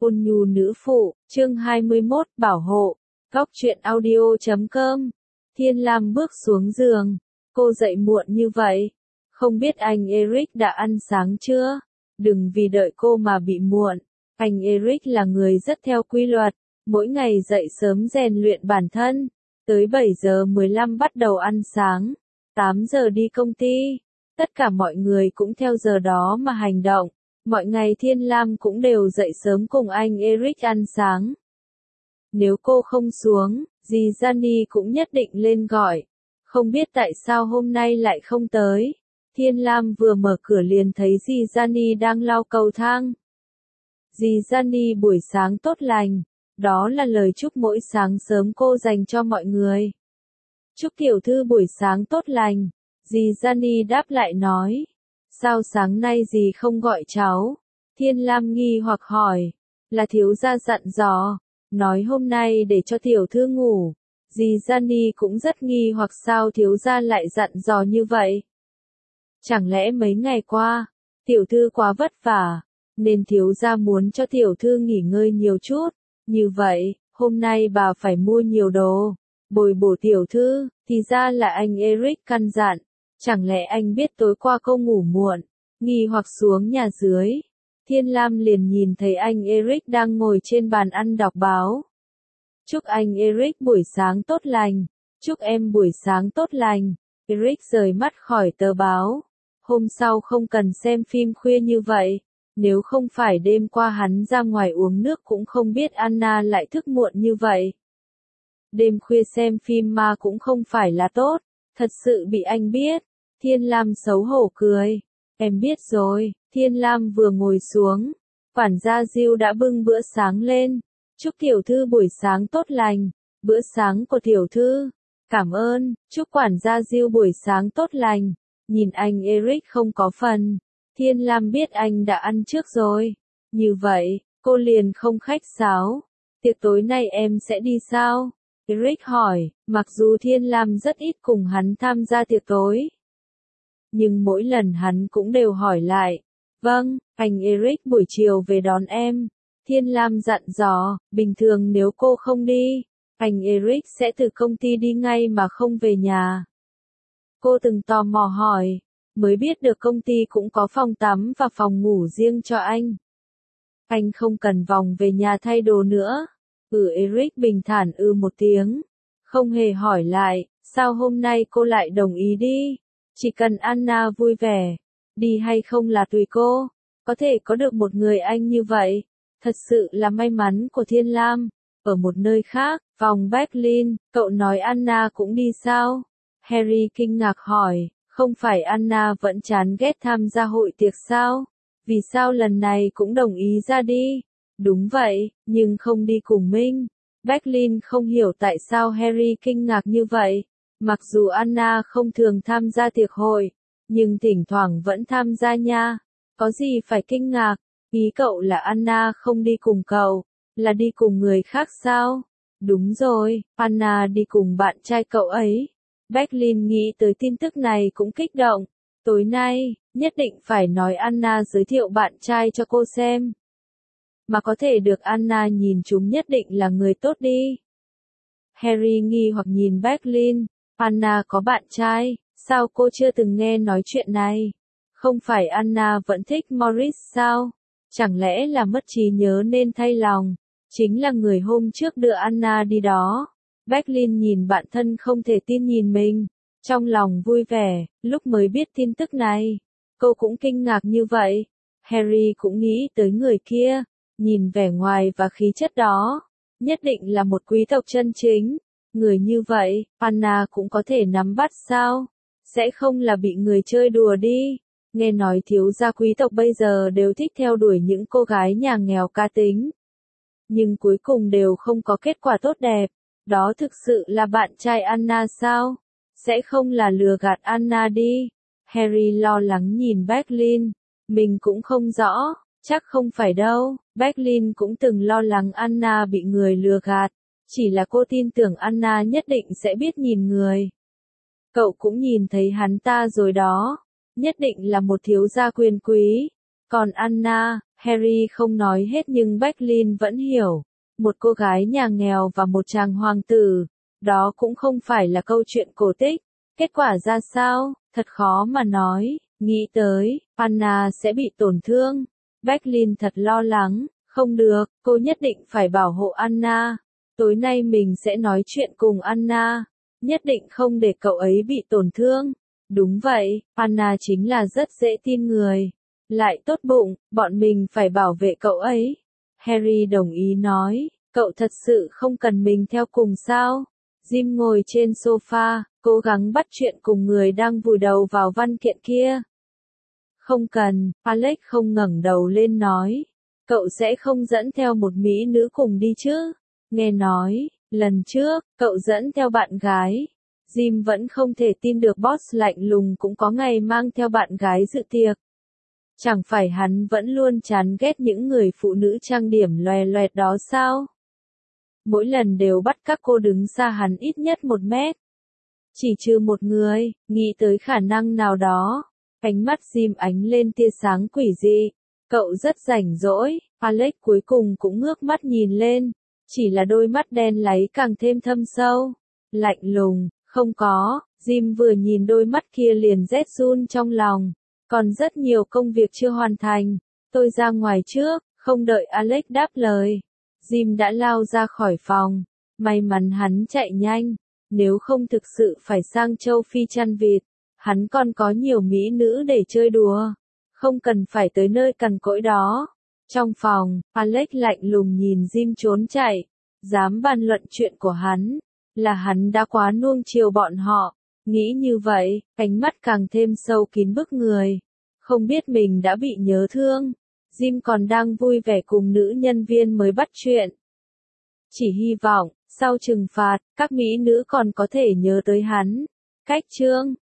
Ôn nhu nữ phụ, chương 21, bảo hộ. Góc truyện audio.com. Thiên Lam bước xuống giường. Cô dậy muộn như vậy. Không biết anh Eric đã ăn sáng chưa? Đừng vì đợi cô mà bị muộn. Anh Eric là người rất theo quy luật. Mỗi ngày dậy sớm rèn luyện bản thân. Tới 7 giờ 15 bắt đầu ăn sáng. 8 giờ đi công ty. Tất cả mọi người cũng theo giờ đó mà hành động. Mọi ngày Thiên Lam cũng đều dậy sớm cùng anh Eric ăn sáng. Nếu cô không xuống, dì Gianni cũng nhất định lên gọi. Không biết tại sao hôm nay lại không tới. Thiên Lam vừa mở cửa liền thấy dì Gianni đang lau cầu thang. Dì Gianni buổi sáng tốt lành. Đó là lời chúc mỗi sáng sớm cô dành cho mọi người. Chúc tiểu thư buổi sáng tốt lành. Dì Gianni đáp lại nói. Sao sáng nay dì không gọi cháu? Thiên Lam nghi hoặc hỏi. Là thiếu gia dặn dò. Nói hôm nay để cho tiểu thư ngủ. Dì Gianni cũng rất nghi hoặc sao thiếu gia lại dặn dò như vậy. Chẳng lẽ mấy ngày qua, tiểu thư quá vất vả, nên thiếu gia muốn cho tiểu thư nghỉ ngơi nhiều chút. Như vậy, hôm nay bà phải mua nhiều đồ, bồi bổ tiểu thư, thì ra là anh Eric căn dặn. Chẳng lẽ anh biết tối qua cô ngủ muộn, nghi hoặc xuống nhà dưới. Thiên Lam liền nhìn thấy anh Eric đang ngồi trên bàn ăn đọc báo. Chúc anh Eric buổi sáng tốt lành. Chúc em buổi sáng tốt lành. Eric rời mắt khỏi tờ báo. Hôm sau không cần xem phim khuya như vậy. Nếu không phải đêm qua hắn ra ngoài uống nước cũng không biết Anna lại thức muộn như vậy. Đêm khuya xem phim mà cũng không phải là tốt. Thật sự bị anh biết. Thiên Lam xấu hổ cười. Em biết rồi. Thiên Lam vừa ngồi xuống. Quản gia Diêu đã bưng bữa sáng lên. Chúc tiểu thư buổi sáng tốt lành. Bữa sáng của tiểu thư. Cảm ơn. Chúc quản gia Diêu buổi sáng tốt lành. Nhìn anh Eric không có phần. Thiên Lam biết anh đã ăn trước rồi. Như vậy, cô liền không khách sáo. Tiệc tối nay em sẽ đi sao? Eric hỏi, mặc dù Thiên Lam rất ít cùng hắn tham gia tiệc tối. Nhưng mỗi lần hắn cũng đều hỏi lại. Vâng, anh Eric buổi chiều về đón em. Thiên Lam dặn dò, bình thường nếu cô không đi, anh Eric sẽ từ công ty đi ngay mà không về nhà. Cô từng tò mò hỏi, mới biết được công ty cũng có phòng tắm và phòng ngủ riêng cho anh. Anh không cần vòng về nhà thay đồ nữa. Eric bình thản một tiếng. Không hề hỏi lại, sao hôm nay cô lại đồng ý đi? Chỉ cần Anna vui vẻ, đi hay không là tùy cô. Có thể có được một người anh như vậy, thật sự là may mắn của Thiên Lam. Ở một nơi khác, phòng Berlin, cậu nói Anna cũng đi sao? Harry kinh ngạc hỏi, không phải Anna vẫn chán ghét tham gia hội tiệc sao? Vì sao lần này cũng đồng ý ra đi? Đúng vậy, nhưng không đi cùng Minh. Berlin không hiểu tại sao Harry kinh ngạc như vậy. Mặc dù Anna không thường tham gia tiệc hội, nhưng thỉnh thoảng vẫn tham gia nha. Có gì phải kinh ngạc? Ý cậu là Anna không đi cùng cậu, là đi cùng người khác sao? Đúng rồi, Anna đi cùng bạn trai cậu ấy. Berlin nghĩ tới tin tức này cũng kích động. Tối nay, nhất định phải nói Anna giới thiệu bạn trai cho cô xem. Mà có thể được Anna nhìn chúng nhất định là người tốt đi. Harry nghi hoặc nhìn Berlin. Anna có bạn trai, sao cô chưa từng nghe nói chuyện này? Không phải Anna vẫn thích Morris sao? Chẳng lẽ là mất trí nhớ nên thay lòng? Chính là người hôm trước đưa Anna đi đó. Berlin nhìn bạn thân không thể tin nhìn mình. Trong lòng vui vẻ, lúc mới biết tin tức này. Cô cũng kinh ngạc như vậy. Harry cũng nghĩ tới người kia. Nhìn vẻ ngoài và khí chất đó. Nhất định là một quý tộc chân chính. Người như vậy, Anna cũng có thể nắm bắt sao? Sẽ không là bị người chơi đùa đi. Nghe nói thiếu gia quý tộc bây giờ đều thích theo đuổi những cô gái nhà nghèo cá tính. Nhưng cuối cùng đều không có kết quả tốt đẹp. Đó thực sự là bạn trai Anna sao? Sẽ không là lừa gạt Anna đi. Harry lo lắng nhìn Berlin. Mình cũng không rõ, chắc không phải đâu. Berlin cũng từng lo lắng Anna bị người lừa gạt. Chỉ là cô tin tưởng Anna nhất định sẽ biết nhìn người. Cậu cũng nhìn thấy hắn ta rồi đó. Nhất định là một thiếu gia quyền quý. Còn Anna, Harry không nói hết nhưng Berlin vẫn hiểu. Một cô gái nhà nghèo và một chàng hoàng tử. Đó cũng không phải là câu chuyện cổ tích. Kết quả ra sao, thật khó mà nói. Nghĩ tới, Anna sẽ bị tổn thương. Berlin thật lo lắng. Không được, cô nhất định phải bảo hộ Anna. Tối nay mình sẽ nói chuyện cùng Anna. Nhất định không để cậu ấy bị tổn thương. Đúng vậy, Anna chính là rất dễ tin người. Lại tốt bụng, bọn mình phải bảo vệ cậu ấy. Harry đồng ý nói, cậu thật sự không cần mình theo cùng sao? Jim ngồi trên sofa, cố gắng bắt chuyện cùng người đang vùi đầu vào văn kiện kia. Không cần, Alex không ngẩng đầu lên nói. Cậu sẽ không dẫn theo một mỹ nữ cùng đi chứ? Nghe nói, lần trước, cậu dẫn theo bạn gái. Jim vẫn không thể tin được boss lạnh lùng cũng có ngày mang theo bạn gái dự tiệc. Chẳng phải hắn vẫn luôn chán ghét những người phụ nữ trang điểm loè loẹt đó sao? Mỗi lần đều bắt các cô đứng xa hắn ít nhất 1 mét. Chỉ trừ một người, nghĩ tới khả năng nào đó. Ánh mắt Jim ánh lên tia sáng quỷ dị. Cậu rất rảnh rỗi, Alex cuối cùng cũng ngước mắt nhìn lên. Chỉ là đôi mắt đen láy càng thêm thâm sâu. Lạnh lùng, không có, Jim vừa nhìn đôi mắt kia liền rét run trong lòng. Còn rất nhiều công việc chưa hoàn thành. Tôi ra ngoài trước, không đợi Alex đáp lời. Jim đã lao ra khỏi phòng. May mắn hắn chạy nhanh. Nếu không thực sự phải sang châu Phi chăn vịt. Hắn còn có nhiều mỹ nữ để chơi đùa. Không cần phải tới nơi cằn cỗi đó. Trong phòng, Alex lạnh lùng nhìn Jim trốn chạy. Dám bàn luận chuyện của hắn. Là hắn đã quá nuông chiều bọn họ. Nghĩ như vậy, ánh mắt càng thêm sâu kín bức người. Không biết mình đã bị nhớ thương. Jim còn đang vui vẻ cùng nữ nhân viên mới bắt chuyện. Chỉ hy vọng, sau trừng phạt, các mỹ nữ còn có thể nhớ tới hắn. Cách chương